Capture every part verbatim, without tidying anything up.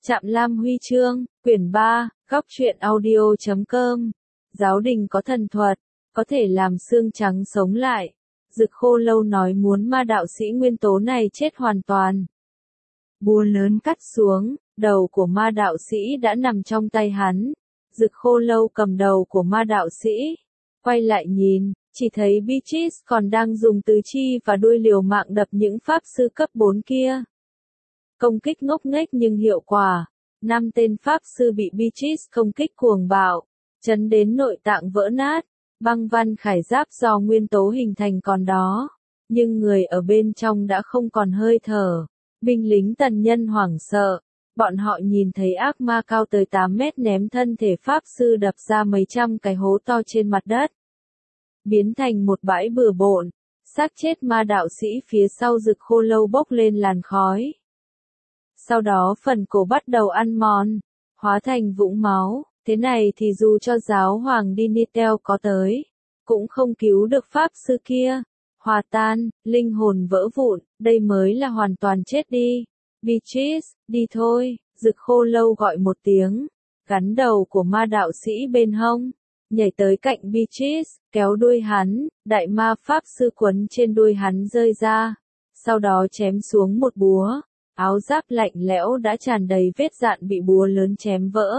Trạm Lam Huy Chương, quyển ba, góc truyện audio chấm com. Giáo đình có thần thuật, có thể làm xương trắng sống lại. Dực Khô Lâu nói muốn ma đạo sĩ nguyên tố này chết hoàn toàn. Búa lớn cắt xuống, đầu của ma đạo sĩ đã nằm trong tay hắn. Dực Khô Lâu cầm đầu của ma đạo sĩ, quay lại nhìn, chỉ thấy Beatrice còn đang dùng tứ chi và đuôi liều mạng đập những pháp sư cấp bốn kia. Công kích ngốc nghếch nhưng hiệu quả. Năm tên pháp sư bị Beatrice công kích cuồng bạo, chấn đến nội tạng vỡ nát. Băng văn khải giáp do nguyên tố hình thành còn đó, nhưng người ở bên trong đã không còn hơi thở. Binh lính tần nhân hoảng sợ, bọn họ nhìn thấy ác ma cao tới tám mét ném thân thể pháp sư đập ra mấy trăm cái hố to trên mặt đất, biến thành một bãi bừa bộn. Xác chết ma đạo sĩ phía sau Dực Khô Lâu bốc lên làn khói. Sau đó phần cổ bắt đầu ăn mòn, hóa thành vũng máu. Thế này thì dù cho giáo hoàng Dinitel có tới, cũng không cứu được pháp sư kia. Hòa tan, linh hồn vỡ vụn, đây mới là hoàn toàn chết đi. Beatrice, đi thôi, Dực Khô Lâu gọi một tiếng, gắn đầu của ma đạo sĩ bên hông, nhảy tới cạnh Beatrice, kéo đuôi hắn, đại ma pháp sư quấn trên đuôi hắn rơi ra, sau đó chém xuống một búa, áo giáp lạnh lẽo đã tràn đầy vết dạn bị búa lớn chém vỡ.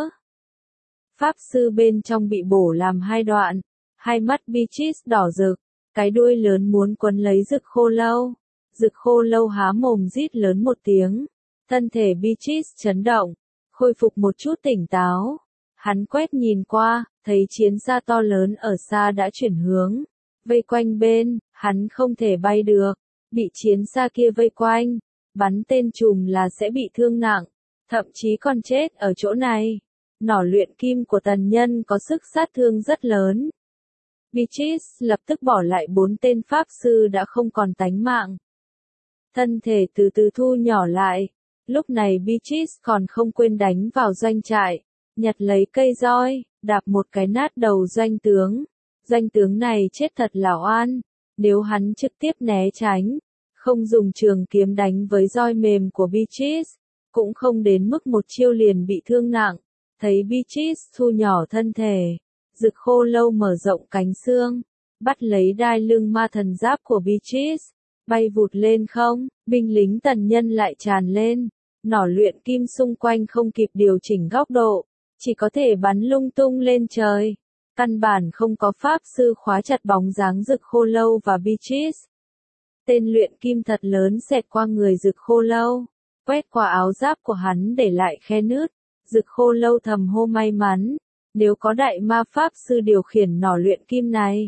Pháp sư bên trong bị bổ làm hai đoạn, hai mắt Beatrice đỏ rực, cái đuôi lớn muốn quấn lấy Dực Khô Lâu. Dực Khô Lâu há mồm rít lớn một tiếng, thân thể Beatrice chấn động, khôi phục một chút tỉnh táo. Hắn quét nhìn qua, thấy chiến xa to lớn ở xa đã chuyển hướng, vây quanh bên, hắn không thể bay được, bị chiến xa kia vây quanh, bắn tên chùm là sẽ bị thương nặng, thậm chí còn chết ở chỗ này. Nỏ luyện kim của tần nhân có sức sát thương rất lớn. Beatrice lập tức bỏ lại bốn tên pháp sư đã không còn tánh mạng. Thân thể từ từ thu nhỏ lại. Lúc này Beatrice còn không quên đánh vào doanh trại, nhặt lấy cây roi, đạp một cái nát đầu doanh tướng. Doanh tướng này chết thật là oan. Nếu hắn trực tiếp né tránh, không dùng trường kiếm đánh với roi mềm của Beatrice, cũng không đến mức một chiêu liền bị thương nặng. Thấy Beatrice thu nhỏ thân thể, Dực Khô Lâu mở rộng cánh xương, bắt lấy đai lưng ma thần giáp của Beatrice, bay vụt lên không, binh lính tần nhân lại tràn lên, nỏ luyện kim xung quanh không kịp điều chỉnh góc độ, chỉ có thể bắn lung tung lên trời. Căn bản không có pháp sư khóa chặt bóng dáng Dực Khô Lâu và Beatrice. Tên luyện kim thật lớn xẹt qua người Dực Khô Lâu, quét qua áo giáp của hắn để lại khe nứt. Dực Khô Lâu thầm hô may mắn, nếu có đại ma pháp sư điều khiển nỏ luyện kim này,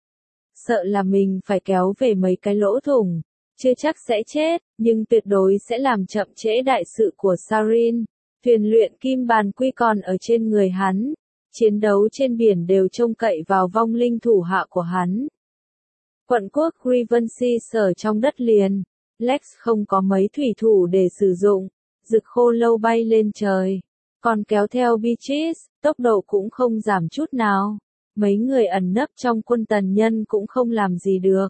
sợ là mình phải kéo về mấy cái lỗ thủng, chưa chắc sẽ chết, nhưng tuyệt đối sẽ làm chậm trễ đại sự của Sarin. Thuyền luyện kim bàn quy còn ở trên người hắn, chiến đấu trên biển đều trông cậy vào vong linh thủ hạ của hắn. Quận quốc Grievance sở trong đất liền, Lex không có mấy thủy thủ để sử dụng, Dực Khô Lâu bay lên trời, còn kéo theo Beatrice, tốc độ cũng không giảm chút nào. Mấy người ẩn nấp trong quân tần nhân cũng không làm gì được.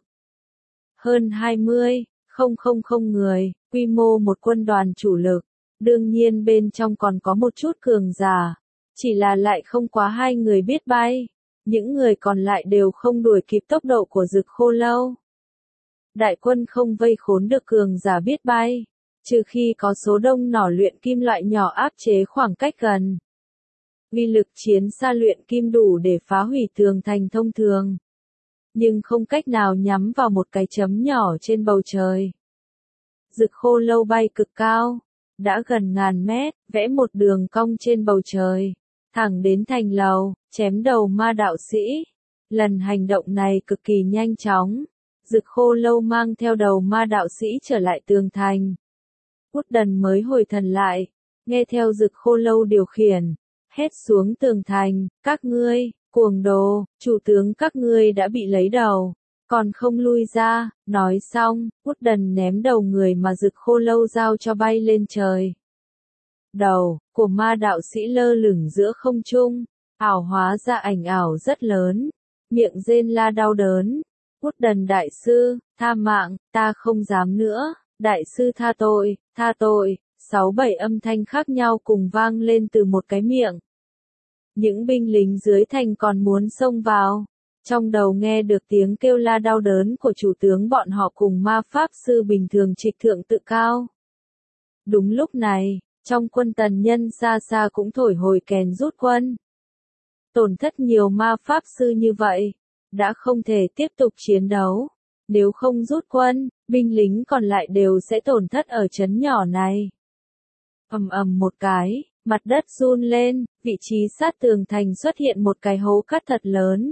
Hơn hai mươi, không không không người, quy mô một quân đoàn chủ lực, đương nhiên bên trong còn có một chút cường giả, chỉ là lại không quá hai người biết bay, những người còn lại đều không đuổi kịp tốc độ của Dực Khô Lâu. Đại quân không vây khốn được cường giả biết bay, trừ khi có số đông nỏ luyện kim loại nhỏ áp chế khoảng cách gần. Uy lực chiến xa luyện kim đủ để phá hủy tường thành thông thường, nhưng không cách nào nhắm vào một cái chấm nhỏ trên bầu trời. Dực Khô Lâu bay cực cao, đã gần ngàn mét, vẽ một đường cong trên bầu trời, thẳng đến thành lầu, chém đầu ma đạo sĩ. Lần hành động này cực kỳ nhanh chóng, Dực Khô Lâu mang theo đầu ma đạo sĩ trở lại tường thành. Woodden mới hồi thần lại, nghe theo Dực Khô Lâu điều khiển, hét xuống tường thành, các ngươi, cuồng đồ, chủ tướng các ngươi đã bị lấy đầu, còn không lui ra. Nói xong, Woodden ném đầu người mà Dực Khô Lâu giao cho bay lên trời. Đầu của ma đạo sĩ lơ lửng giữa không trung, ảo hóa ra ảnh ảo rất lớn, miệng rên la đau đớn. Woodden đại sư, tha mạng, ta không dám nữa, đại sư tha tội, tha tội. Sáu bảy âm thanh khác nhau cùng vang lên từ một cái miệng. Những binh lính dưới thành còn muốn xông vào. Trong đầu nghe được tiếng kêu la đau đớn của chủ tướng bọn họ cùng ma pháp sư bình thường trịch thượng tự cao. Đúng lúc này, trong quân tần nhân xa xa cũng thổi hồi kèn rút quân. Tổn thất nhiều ma pháp sư như vậy, đã không thể tiếp tục chiến đấu. Nếu không rút quân, binh lính còn lại đều sẽ tổn thất ở trấn nhỏ này. Ầm ầm một cái, mặt đất run lên, vị trí sát tường thành xuất hiện một cái hố cắt thật lớn.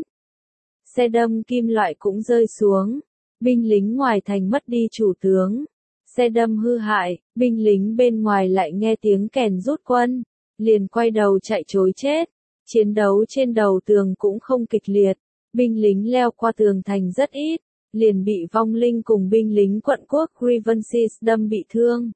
Xe đâm kim loại cũng rơi xuống, binh lính ngoài thành mất đi chủ tướng. Xe đâm hư hại, binh lính bên ngoài lại nghe tiếng kèn rút quân, liền quay đầu chạy trối chết. Chiến đấu trên đầu tường cũng không kịch liệt, binh lính leo qua tường thành rất ít, liền bị vong linh cùng binh lính quận quốc Grievance đâm bị thương.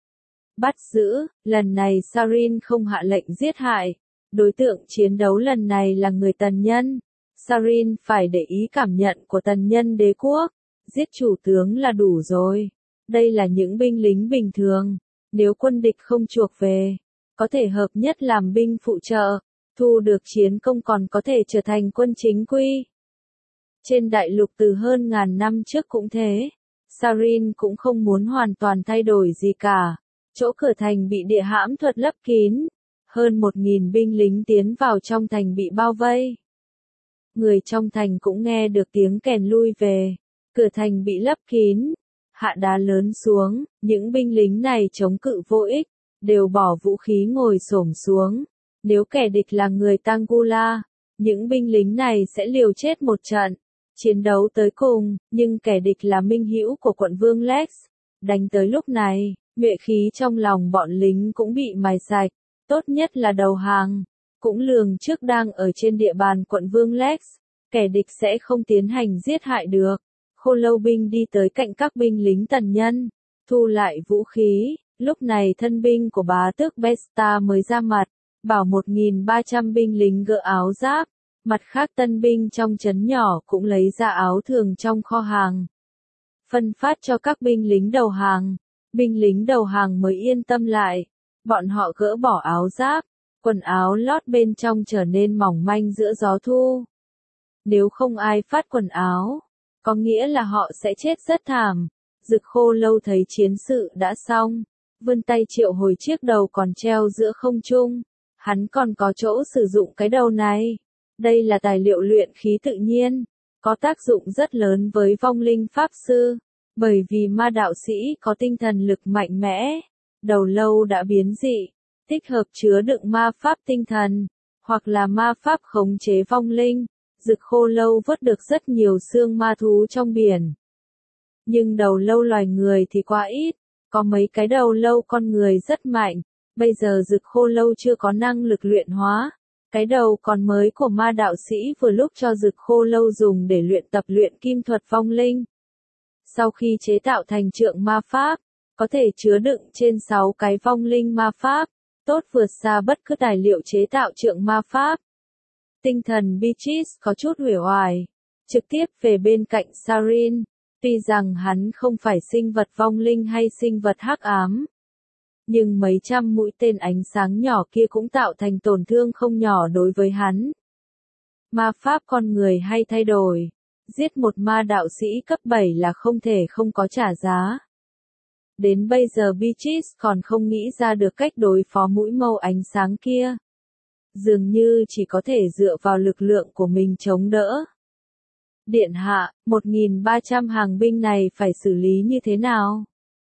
Bắt giữ, lần này Sarin không hạ lệnh giết hại, đối tượng chiến đấu lần này là người tần nhân. Sarin phải để ý cảm nhận của tần nhân đế quốc, giết chủ tướng là đủ rồi. Đây là những binh lính bình thường, nếu quân địch không chuộc về, có thể hợp nhất làm binh phụ trợ, thu được chiến công còn có thể trở thành quân chính quy. Trên đại lục từ hơn ngàn năm trước cũng thế, Sarin cũng không muốn hoàn toàn thay đổi gì cả. Chỗ cửa thành bị địa hãm thuật lấp kín, hơn một nghìn binh lính tiến vào trong thành bị bao vây. Người trong thành cũng nghe được tiếng kèn lui về, cửa thành bị lấp kín, hạ đá lớn xuống, những binh lính này chống cự vô ích, đều bỏ vũ khí ngồi xổm xuống. Nếu kẻ địch là người Tangula, những binh lính này sẽ liều chết một trận, chiến đấu tới cùng, nhưng kẻ địch là minh hữu của quận vương Lex, đánh tới lúc này, nhuệ khí trong lòng bọn lính cũng bị mài sạch, tốt nhất là đầu hàng, cũng lường trước đang ở trên địa bàn quận vương Lex, kẻ địch sẽ không tiến hành giết hại được. Khô lâu binh đi tới cạnh các binh lính tần nhân, thu lại vũ khí, lúc này thân binh của bá tước Besta mới ra mặt, bảo một nghìn ba trăm binh lính gỡ áo giáp, mặt khác tân binh trong trấn nhỏ cũng lấy ra áo thường trong kho hàng. Phân phát cho các binh lính đầu hàng, binh lính đầu hàng mới yên tâm lại, bọn họ gỡ bỏ áo giáp, quần áo lót bên trong trở nên mỏng manh giữa gió thu. Nếu không ai phát quần áo, có nghĩa là họ sẽ chết rất thảm. Dực Khô Lâu thấy chiến sự đã xong, vươn tay triệu hồi chiếc đầu còn treo giữa không trung. Hắn còn có chỗ sử dụng cái đầu này. Đây là tài liệu luyện khí tự nhiên, có tác dụng rất lớn với vong linh pháp sư, bởi vì ma đạo sĩ có tinh thần lực mạnh mẽ. Đầu lâu đã biến dị, thích hợp chứa đựng ma pháp tinh thần, hoặc là ma pháp khống chế vong linh. Dực Khô Lâu vớt được rất nhiều xương ma thú trong biển. Nhưng đầu lâu loài người thì quá ít, có mấy cái đầu lâu con người rất mạnh. Bây giờ Dực Khô Lâu chưa có năng lực luyện hóa. Cái đầu còn mới của ma đạo sĩ vừa lúc cho Dực Khô Lâu dùng để luyện tập luyện kim thuật vong linh. Sau khi chế tạo thành trượng ma pháp, có thể chứa đựng trên sáu cái vong linh ma pháp, tốt vượt xa bất cứ tài liệu chế tạo trượng ma pháp. Tinh thần Beatrice có chút uể oải, trực tiếp về bên cạnh Sarin, tuy rằng hắn không phải sinh vật vong linh hay sinh vật hắc ám. Nhưng mấy trăm mũi tên ánh sáng nhỏ kia cũng tạo thành tổn thương không nhỏ đối với hắn. Ma pháp con người hay thay đổi, giết một ma đạo sĩ cấp bảy là không thể không có trả giá. Đến bây giờ Beatrice còn không nghĩ ra được cách đối phó mũi mâu ánh sáng kia. Dường như chỉ có thể dựa vào lực lượng của mình chống đỡ. Điện hạ, một nghìn ba trăm hàng binh này phải xử lý như thế nào?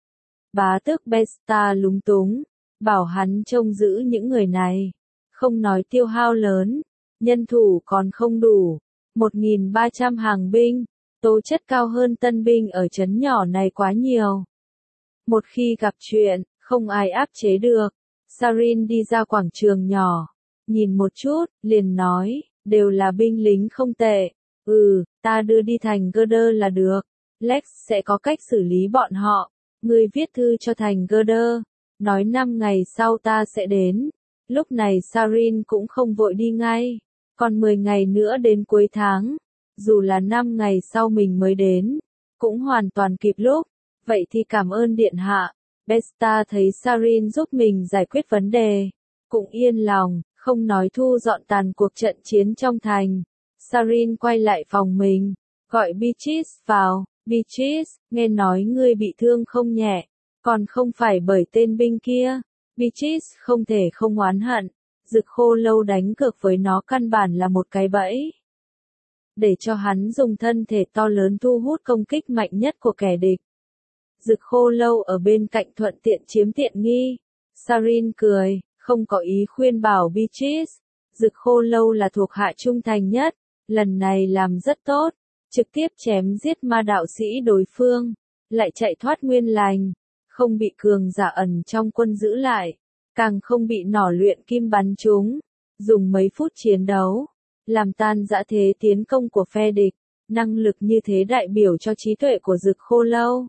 Bá tước Besta lúng túng, bảo hắn trông giữ những người này. Không nói tiêu hao lớn, nhân thủ còn không đủ. một nghìn ba trăm hàng binh, tố chất cao hơn tân binh ở trấn nhỏ này quá nhiều. Một khi gặp chuyện, không ai áp chế được. Sarin đi ra quảng trường nhỏ, nhìn một chút, liền nói, đều là binh lính không tệ. Ừ, ta đưa đi thành Gerder là được. Lex sẽ có cách xử lý bọn họ. Ngươi viết thư cho thành Gerder, nói năm ngày sau ta sẽ đến. Lúc này Sarin cũng không vội đi ngay, còn mười ngày nữa đến cuối tháng. Dù là năm ngày sau mình mới đến, cũng hoàn toàn kịp lúc. Vậy thì cảm ơn điện hạ. Besta thấy Sarin giúp mình giải quyết vấn đề, cũng yên lòng, không nói thu dọn tàn cuộc trận chiến trong thành. Sarin quay lại phòng mình, gọi Beatrice vào. Beatrice, nghe nói ngươi bị thương không nhẹ, còn không phải bởi tên binh kia. Beatrice không thể không oán hận, Dực Khô Lâu đánh cược với nó căn bản là một cái bẫy. Để cho hắn dùng thân thể to lớn thu hút công kích mạnh nhất của kẻ địch. Dực Khô Lâu ở bên cạnh thuận tiện chiếm tiện nghi. Sarin cười, không có ý khuyên bảo Beatrice. Dực Khô Lâu là thuộc hạ trung thành nhất, lần này làm rất tốt, trực tiếp chém giết ma đạo sĩ đối phương, lại chạy thoát nguyên lành, không bị cường giả ẩn trong quân giữ lại, càng không bị nỏ luyện kim bắn trúng, dùng mấy phút chiến đấu, làm tan dã thế tiến công của phe địch, năng lực như thế đại biểu cho trí tuệ của Dực Khô Lâu.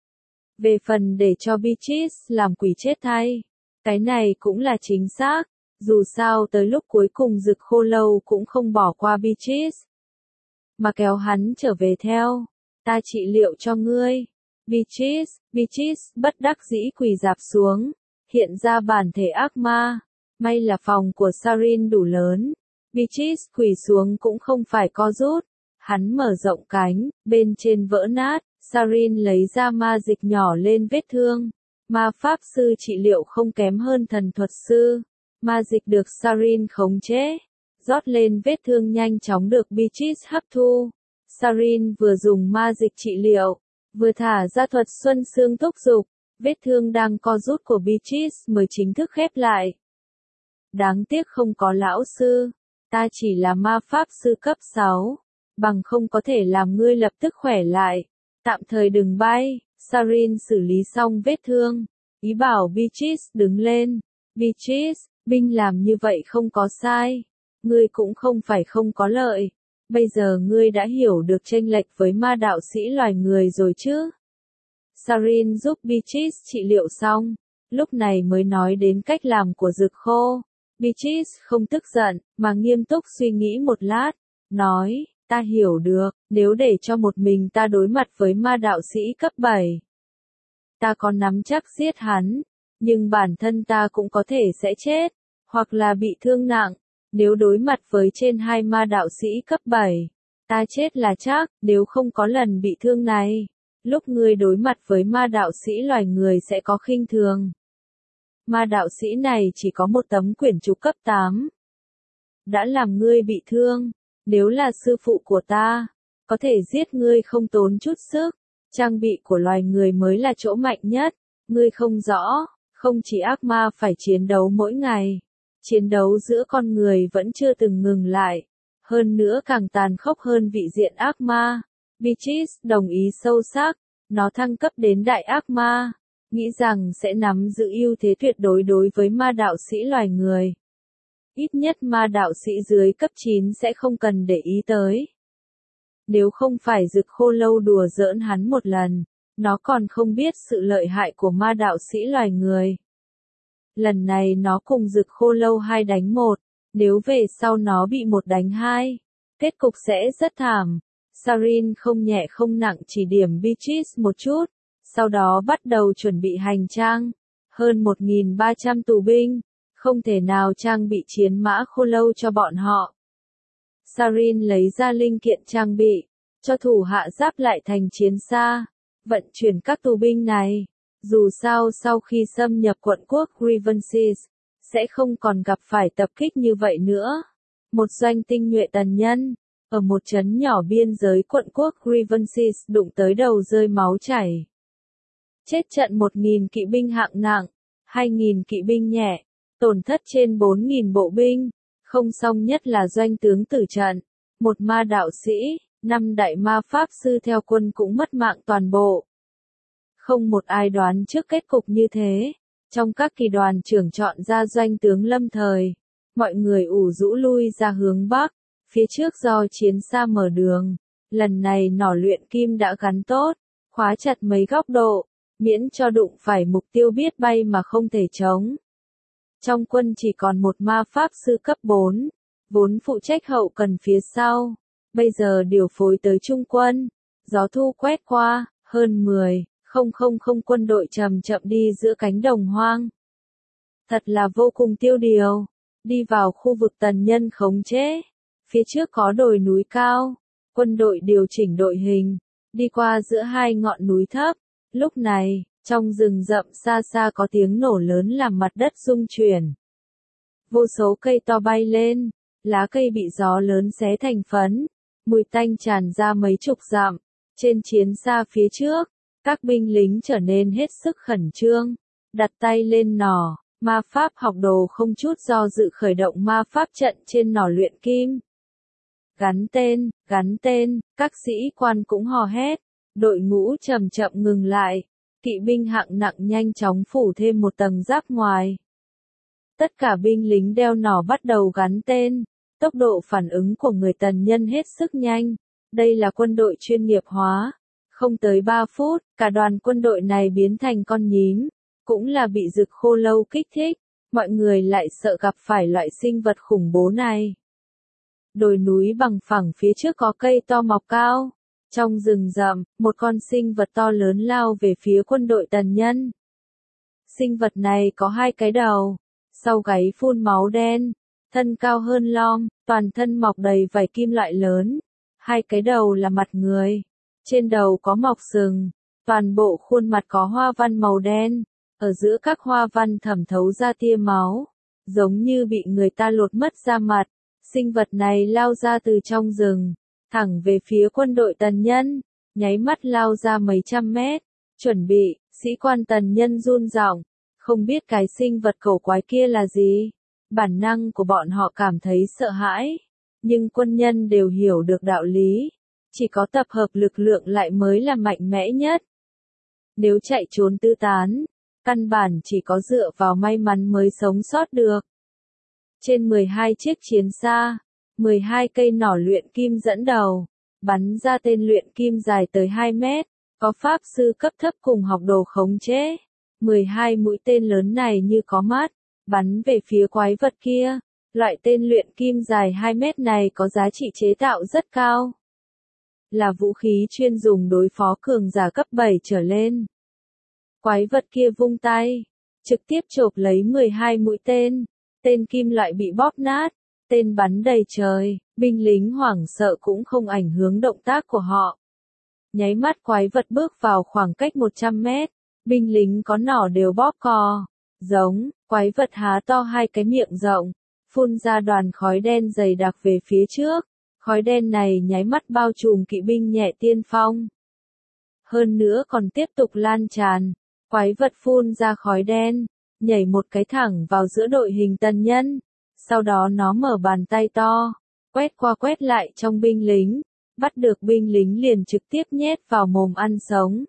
Về phần để cho Beatrice làm quỷ chết thay, cái này cũng là chính xác, dù sao tới lúc cuối cùng Dực Khô Lâu cũng không bỏ qua Beatrice, mà kéo hắn trở về theo, ta trị liệu cho ngươi. Beatrice, Beatrice bất đắc dĩ quỳ dạp xuống, hiện ra bản thể ác ma, may là phòng của Sarin đủ lớn, Beatrice quỳ xuống cũng không phải co rút, hắn mở rộng cánh, bên trên vỡ nát, Sarin lấy ra ma dịch nhỏ lên vết thương, ma pháp sư trị liệu không kém hơn thần thuật sư, ma dịch được Sarin khống chế, rót lên vết thương nhanh chóng được Beatrice hấp thu. Sarin vừa dùng ma dịch trị liệu, vừa thả ra thuật xuân xương thúc dục, vết thương đang co rút của Beatrice mới chính thức khép lại. Đáng tiếc không có lão sư, ta chỉ là ma pháp sư cấp sáu, bằng không có thể làm ngươi lập tức khỏe lại, tạm thời đừng bay. Sarin xử lý xong vết thương, ý bảo Beatrice đứng lên. Beatrice, binh làm như vậy không có sai, ngươi cũng không phải không có lợi. Bây giờ ngươi đã hiểu được chênh lệch với ma đạo sĩ loài người rồi chứ? Sarin giúp Beatrice trị liệu xong, lúc này mới nói đến cách làm của Dực Khô. Beatrice không tức giận, mà nghiêm túc suy nghĩ một lát, nói, ta hiểu được, nếu để cho một mình ta đối mặt với ma đạo sĩ cấp bảy, ta có nắm chắc giết hắn, nhưng bản thân ta cũng có thể sẽ chết, hoặc là bị thương nặng. Nếu đối mặt với trên hai ma đạo sĩ cấp bảy, ta chết là chắc, nếu không có lần bị thương này, lúc ngươi đối mặt với ma đạo sĩ loài người sẽ có khinh thường. Ma đạo sĩ này chỉ có một tấm quyển trục cấp tám. Đã làm ngươi bị thương, nếu là sư phụ của ta, có thể giết ngươi không tốn chút sức, trang bị của loài người mới là chỗ mạnh nhất, ngươi không rõ, không chỉ ác ma phải chiến đấu mỗi ngày. Chiến đấu giữa con người vẫn chưa từng ngừng lại, hơn nữa càng tàn khốc hơn vị diện ác ma. Beatrice đồng ý sâu sắc, nó thăng cấp đến đại ác ma, nghĩ rằng sẽ nắm giữ ưu thế tuyệt đối đối với ma đạo sĩ loài người. Ít nhất ma đạo sĩ dưới cấp chín sẽ không cần để ý tới. Nếu không phải Dực Khô Lâu đùa giỡn hắn một lần, nó còn không biết sự lợi hại của ma đạo sĩ loài người. Lần này nó cùng Dực Khô Lâu hai đánh một, nếu về sau nó bị một đánh hai, kết cục sẽ rất thảm. Sarin không nhẹ không nặng chỉ điểm Beatrice một chút, sau đó bắt đầu chuẩn bị hành trang. Hơn một nghìn ba trăm tù binh, không thể nào trang bị chiến mã khô lâu cho bọn họ. Sarin lấy ra linh kiện trang bị, cho thủ hạ giáp lại thành chiến xa, vận chuyển các tù binh này. Dù sao sau khi xâm nhập quận quốc Grievance, sẽ không còn gặp phải tập kích như vậy nữa. Một doanh tinh nhuệ tần nhân, ở một trấn nhỏ biên giới quận quốc Grievance đụng tới đầu rơi máu chảy. Chết trận một nghìn kỵ binh hạng nặng, hai nghìn kỵ binh nhẹ, tổn thất trên bốn nghìn bộ binh, không xong nhất là doanh tướng tử trận, một ma đạo sĩ, năm đại ma pháp sư theo quân cũng mất mạng toàn bộ. Không một ai đoán trước kết cục như thế. Trong các kỳ đoàn trưởng chọn ra doanh tướng lâm thời, mọi người ủ rũ lui ra hướng bắc, phía trước do chiến xa mở đường. Lần này nỏ luyện kim đã gắn tốt, khóa chặt mấy góc độ, miễn cho đụng phải mục tiêu biết bay mà không thể chống. Trong quân chỉ còn một ma pháp sư cấp bốn, vốn phụ trách hậu cần phía sau, bây giờ điều phối tới trung quân. Gió thu quét qua, hơn mười, Không không không quân đội chậm chậm đi giữa cánh đồng hoang. Thật là vô cùng tiêu điều. Đi vào khu vực tần nhân khống chế. Phía trước có đồi núi cao. Quân đội điều chỉnh đội hình. Đi qua giữa hai ngọn núi thấp. Lúc này, trong rừng rậm xa xa có tiếng nổ lớn làm mặt đất rung chuyển. Vô số cây to bay lên. Lá cây bị gió lớn xé thành phấn. Mùi tanh tràn ra mấy chục dặm. Trên chiến xa phía trước, các binh lính trở nên hết sức khẩn trương. Đặt tay lên nỏ, ma pháp học đồ không chút do dự khởi động ma pháp trận trên nỏ luyện kim. Gắn tên, gắn tên, các sĩ quan cũng hò hét. Đội ngũ chậm chậm ngừng lại. Kỵ binh hạng nặng nhanh chóng phủ thêm một tầng giáp ngoài. Tất cả binh lính đeo nỏ bắt đầu gắn tên. Tốc độ phản ứng của người tần nhân hết sức nhanh. Đây là quân đội chuyên nghiệp hóa. Không tới ba phút, cả đoàn quân đội này biến thành con nhím. Cũng là bị rực khô lâu kích thích. Mọi người lại sợ gặp phải loại sinh vật khủng bố này. Đồi núi bằng phẳng phía trước có cây to mọc cao. Trong rừng rậm, một con sinh vật to lớn lao về phía quân đội tần nhân. Sinh vật này có hai cái đầu. Sau gáy phun máu đen. Thân cao hơn lom, toàn thân mọc đầy vảy kim loại lớn. Hai cái đầu là mặt người. Trên đầu có mọc sừng. Toàn bộ khuôn mặt có hoa văn màu đen. Ở giữa các hoa văn thẩm thấu ra tia máu. Giống như bị người ta lột mất da mặt. Sinh vật này lao ra từ trong rừng. Thẳng về phía quân đội tần nhân. Nháy mắt lao ra mấy trăm mét. Chuẩn bị, sĩ quan tần nhân run giọng. Không biết cái sinh vật cổ quái kia là gì. Bản năng của bọn họ cảm thấy sợ hãi. Nhưng quân nhân đều hiểu được đạo lý. Chỉ có tập hợp lực lượng lại mới là mạnh mẽ nhất. Nếu chạy trốn tứ tán, căn bản chỉ có dựa vào may mắn mới sống sót được. Trên mười hai chiếc chiến xa, mười hai cây nỏ luyện kim dẫn đầu, bắn ra tên luyện kim dài tới hai mét, có pháp sư cấp thấp cùng học đồ khống chế. mười hai mũi tên lớn này như có mắt, bắn về phía quái vật kia. Loại tên luyện kim dài hai mét này có giá trị chế tạo rất cao. Là vũ khí chuyên dùng đối phó cường giả cấp bảy trở lên. Quái vật kia vung tay, trực tiếp chộp lấy mười hai mũi tên. Tên kim loại bị bóp nát, tên bắn đầy trời, binh lính hoảng sợ cũng không ảnh hưởng động tác của họ. Nháy mắt quái vật bước vào khoảng cách một trăm mét, binh lính có nỏ đều bóp cò. Giống, quái vật há to hai cái miệng rộng, phun ra đoàn khói đen dày đặc về phía trước. Khói đen này nháy mắt bao trùm kỵ binh nhẹ tiên phong. Hơn nữa còn tiếp tục lan tràn. Quái vật phun ra khói đen, nhảy một cái thẳng vào giữa đội hình tần nhân. Sau đó nó mở bàn tay to, quét qua quét lại trong binh lính. Bắt được binh lính liền trực tiếp nhét vào mồm ăn sống.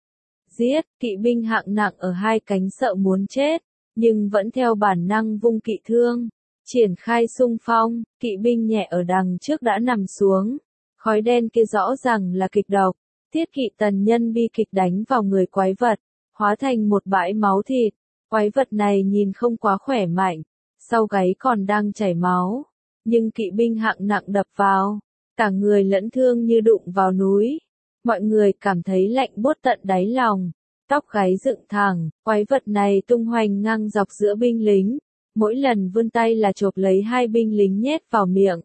Giết, kỵ binh hạng nặng ở hai cánh sợ muốn chết, nhưng vẫn theo bản năng vung kỵ thương. Triển khai xung phong, kỵ binh nhẹ ở đằng trước đã nằm xuống. Khói đen kia rõ ràng là kịch độc. Tiết kỵ tần nhân bi kịch đánh vào người quái vật, hóa thành một bãi máu thịt. Quái vật này nhìn không quá khỏe mạnh, sau gáy còn đang chảy máu. Nhưng kỵ binh hạng nặng đập vào, cả người lẫn thương như đụng vào núi. Mọi người cảm thấy lạnh buốt tận đáy lòng, tóc gáy dựng thẳng. Quái vật này tung hoành ngang dọc giữa binh lính. Mỗi lần vươn tay là chộp lấy hai binh lính nhét vào miệng.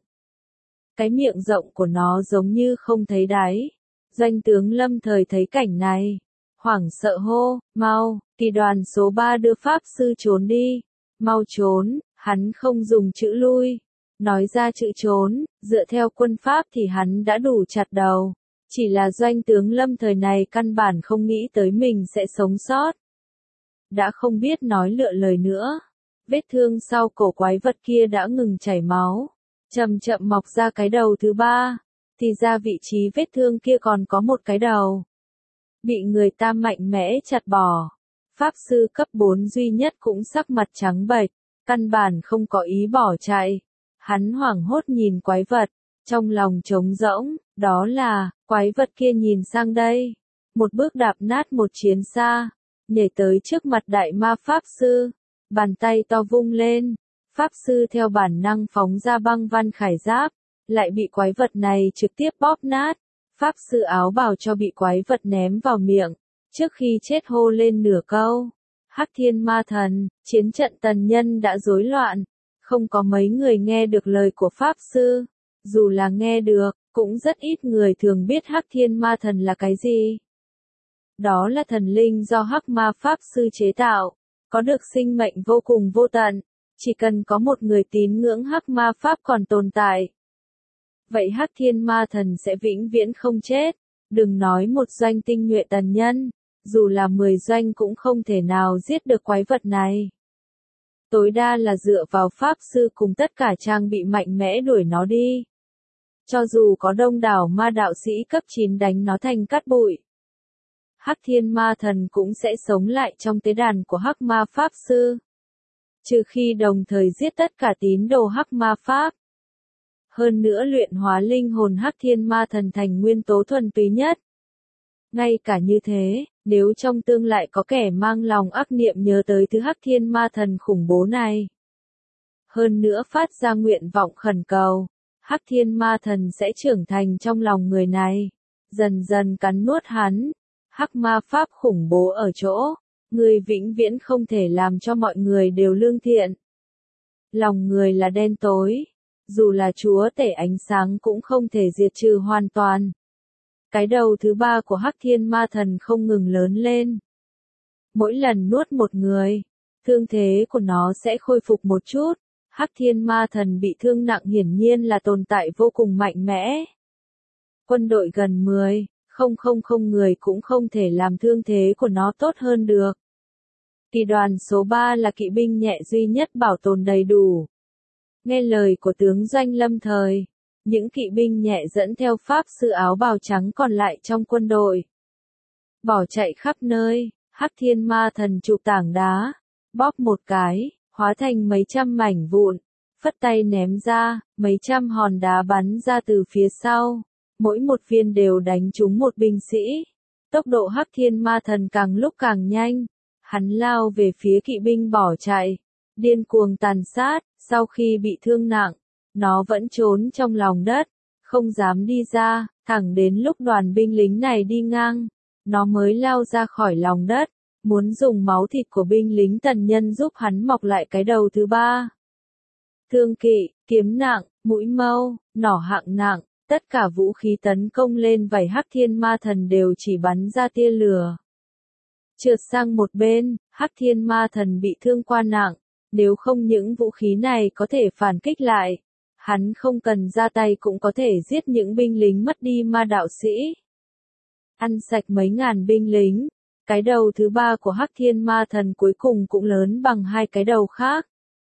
Cái miệng rộng của nó giống như không thấy đáy. Doanh tướng Lâm thời thấy cảnh này, hoảng sợ hô, mau, kỳ đoàn số ba đưa pháp sư trốn đi. Mau trốn, hắn không dùng chữ lui. Nói ra chữ trốn, dựa theo quân pháp thì hắn đã đủ chặt đầu. Chỉ là doanh tướng Lâm thời này căn bản không nghĩ tới mình sẽ sống sót. Đã không biết nói lựa lời nữa. Vết thương sau cổ quái vật kia đã ngừng chảy máu. Chậm chậm mọc ra cái đầu thứ ba. Thì ra vị trí vết thương kia còn có một cái đầu. Bị người ta mạnh mẽ chặt bỏ. Pháp sư cấp bốn duy nhất cũng sắc mặt trắng bệch, căn bản không có ý bỏ chạy. Hắn hoảng hốt nhìn quái vật, trong lòng trống rỗng, đó là, quái vật kia nhìn sang đây. Một bước đạp nát một chiến xa, nhảy tới trước mặt đại ma pháp sư. Bàn tay to vung lên, pháp sư theo bản năng phóng ra băng văn khải giáp, lại bị quái vật này trực tiếp bóp nát. Pháp sư áo bào cho bị quái vật ném vào miệng, Trước khi chết hô lên nửa câu, Hắc Thiên Ma Thần, chiến trận tần nhân đã rối loạn, không có mấy người nghe được lời của Pháp Sư, dù là nghe được, cũng rất ít người thường biết Hắc Thiên Ma Thần là cái gì. Đó là thần linh do Hắc Ma Pháp Sư chế tạo, có được sinh mệnh vô cùng vô tận, chỉ cần có một người tín ngưỡng Hắc Ma Pháp còn tồn tại. Vậy Hắc Thiên Ma Thần sẽ vĩnh viễn không chết, đừng nói một doanh tinh nhuệ tần nhân, dù là mười doanh cũng không thể nào giết được quái vật này. Tối đa là dựa vào Pháp Sư cùng tất cả trang bị mạnh mẽ đuổi nó đi. Cho dù có đông đảo ma đạo sĩ cấp chín đánh nó thành cát bụi, Hắc Thiên Ma Thần cũng sẽ sống lại trong tế đàn của Hắc Ma Pháp Sư. Trừ khi đồng thời giết tất cả tín đồ Hắc Ma Pháp. Hơn nữa luyện hóa linh hồn Hắc Thiên Ma Thần thành nguyên tố thuần túy nhất. Ngay cả như thế, nếu trong tương lại có kẻ mang lòng ác niệm nhớ tới thứ Hắc Thiên Ma Thần khủng bố này, hơn nữa phát ra nguyện vọng khẩn cầu, Hắc Thiên Ma Thần sẽ trưởng thành trong lòng người này, dần dần cắn nuốt hắn. Hắc Ma Pháp khủng bố ở chỗ, người vĩnh viễn không thể làm cho mọi người đều lương thiện. Lòng người là đen tối, dù là chúa tể ánh sáng cũng không thể diệt trừ hoàn toàn. Cái đầu thứ ba của Hắc Thiên Ma Thần không ngừng lớn lên. Mỗi lần nuốt một người, thương thế của nó sẽ khôi phục một chút. Hắc Thiên Ma Thần bị thương nặng hiển nhiên là tồn tại vô cùng mạnh mẽ. Quân đội gần mười, không không không người cũng không thể làm thương thế của nó tốt hơn được. Kỳ đoàn số ba là kỵ binh nhẹ duy nhất bảo tồn đầy đủ. Nghe lời của tướng Doanh lâm thời, những kỵ binh nhẹ dẫn theo Pháp Sư áo bào trắng còn lại trong quân đội. Bỏ chạy khắp nơi, Hắc Thiên Ma Thần chụp tảng đá, bóp một cái, hóa thành mấy trăm mảnh vụn, phất tay ném ra, mấy trăm hòn đá bắn ra từ phía sau, mỗi một viên đều đánh trúng một binh sĩ. Tốc độ Hắc Thiên Ma Thần càng lúc càng nhanh, hắn lao về phía kỵ binh bỏ chạy, điên cuồng tàn sát, sau khi bị thương nặng, nó vẫn trốn trong lòng đất, không dám đi ra, thẳng đến lúc đoàn binh lính này đi ngang, nó mới lao ra khỏi lòng đất, muốn dùng máu thịt của binh lính tần nhân giúp hắn mọc lại cái đầu thứ ba. Thương kỵ, kiếm nặng, mũi mâu, nỏ hạng nặng, tất cả vũ khí tấn công lên vảy Hắc Thiên Ma Thần đều chỉ bắn ra tia lửa. Trượt sang một bên, Hắc Thiên Ma Thần bị thương qua nặng, nếu không những vũ khí này có thể phản kích lại, hắn không cần ra tay cũng có thể giết những binh lính mất đi ma đạo sĩ. Ăn sạch mấy ngàn binh lính, cái đầu thứ ba của Hắc Thiên Ma Thần cuối cùng cũng lớn bằng hai cái đầu khác.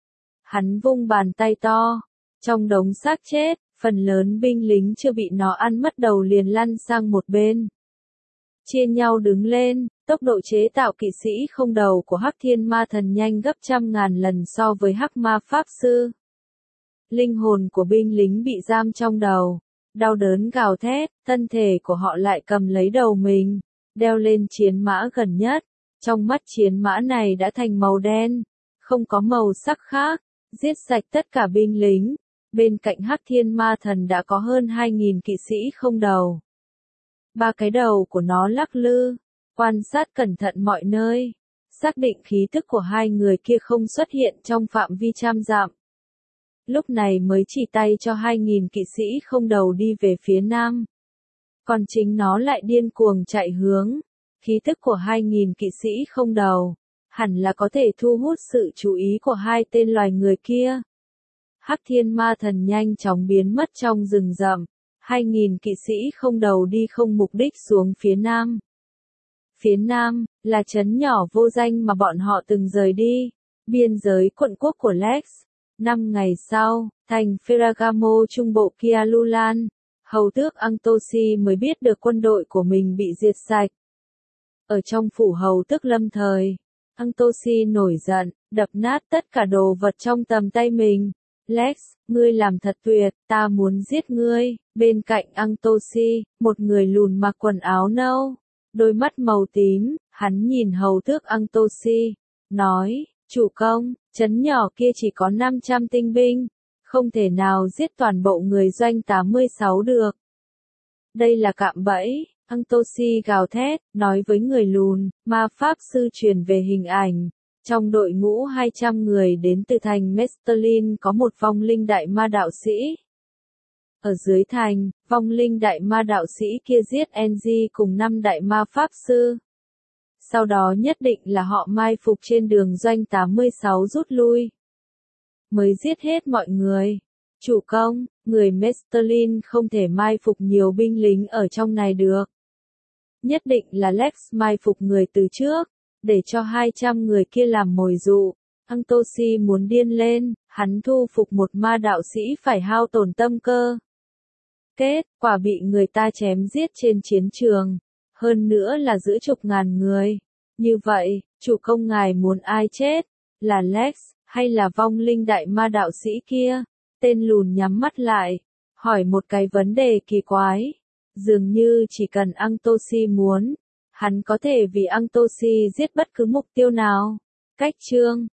Hắn vung bàn tay to, trong đống xác chết, phần lớn binh lính chưa bị nó ăn mất đầu liền lăn sang một bên. Chia nhau đứng lên, tốc độ chế tạo kỵ sĩ không đầu của Hắc Thiên Ma Thần nhanh gấp trăm ngàn lần so với Hắc Ma Pháp Sư. Linh hồn của binh lính bị giam trong đầu, đau đớn gào thét, thân thể của họ lại cầm lấy đầu mình, đeo lên chiến mã gần nhất. Trong mắt chiến mã này đã thành màu đen, không có màu sắc khác, giết sạch tất cả binh lính. Bên cạnh Hắc Thiên Ma Thần đã có hơn hai nghìn kỵ sĩ không đầu. Ba cái đầu của nó lắc lư, quan sát cẩn thận mọi nơi, xác định khí tức của hai người kia không xuất hiện trong phạm vi trăm dặm. Lúc này mới chỉ tay cho hai nghìn kỵ sĩ không đầu đi về phía nam. Còn chính nó lại điên cuồng chạy hướng. Khí tức của hai nghìn kỵ sĩ không đầu, hẳn là có thể thu hút sự chú ý của hai tên loài người kia. Hắc Thiên Ma Thần nhanh chóng biến mất trong rừng rậm. hai nghìn kỵ sĩ không đầu đi không mục đích xuống phía nam. Phía nam, là trấn nhỏ vô danh mà bọn họ từng rời đi, biên giới quận quốc của Lex. Năm ngày sau, thành Ferragamo trung bộ Kialulan, hầu tước Antosi mới biết được quân đội của mình bị diệt sạch. Ở trong phủ hầu tước lâm thời, Antosi nổi giận, đập nát tất cả đồ vật trong tầm tay mình. Lex, ngươi làm thật tuyệt, ta muốn giết ngươi. Bên cạnh Antosi, một người lùn mặc quần áo nâu, đôi mắt màu tím, hắn nhìn hầu tước Antosi, nói, chủ công, trấn nhỏ kia chỉ có năm trăm tinh binh, không thể nào giết toàn bộ người doanh tám mươi sáu được. Đây là cạm bẫy, Antosi gào thét, nói với người lùn, ma pháp sư truyền về hình ảnh. Trong đội ngũ hai trăm người đến từ thành Mestelin có một vong linh đại ma đạo sĩ. Ở dưới thành, vong linh đại ma đạo sĩ kia giết Engie cùng năm đại ma pháp sư. Sau đó nhất định là họ mai phục trên đường doanh tám mươi sáu rút lui. Mới giết hết mọi người. Chủ công, người Mestelin không thể mai phục nhiều binh lính ở trong này được. Nhất định là Lex mai phục người từ trước, để cho hai trăm người kia làm mồi dụ. Antosi muốn điên lên, hắn thu phục một ma đạo sĩ phải hao tổn tâm cơ. Kết quả bị người ta chém giết trên chiến trường, hơn nữa là giữa chục ngàn người. Như vậy, chủ công ngài muốn ai chết? Là Lex, hay là vong linh đại ma đạo sĩ kia? Tên lùn nhắm mắt lại, hỏi một cái vấn đề kỳ quái. Dường như chỉ cần Antosi muốn, hắn có thể vì Antosi giết bất cứ mục tiêu nào. Cách chương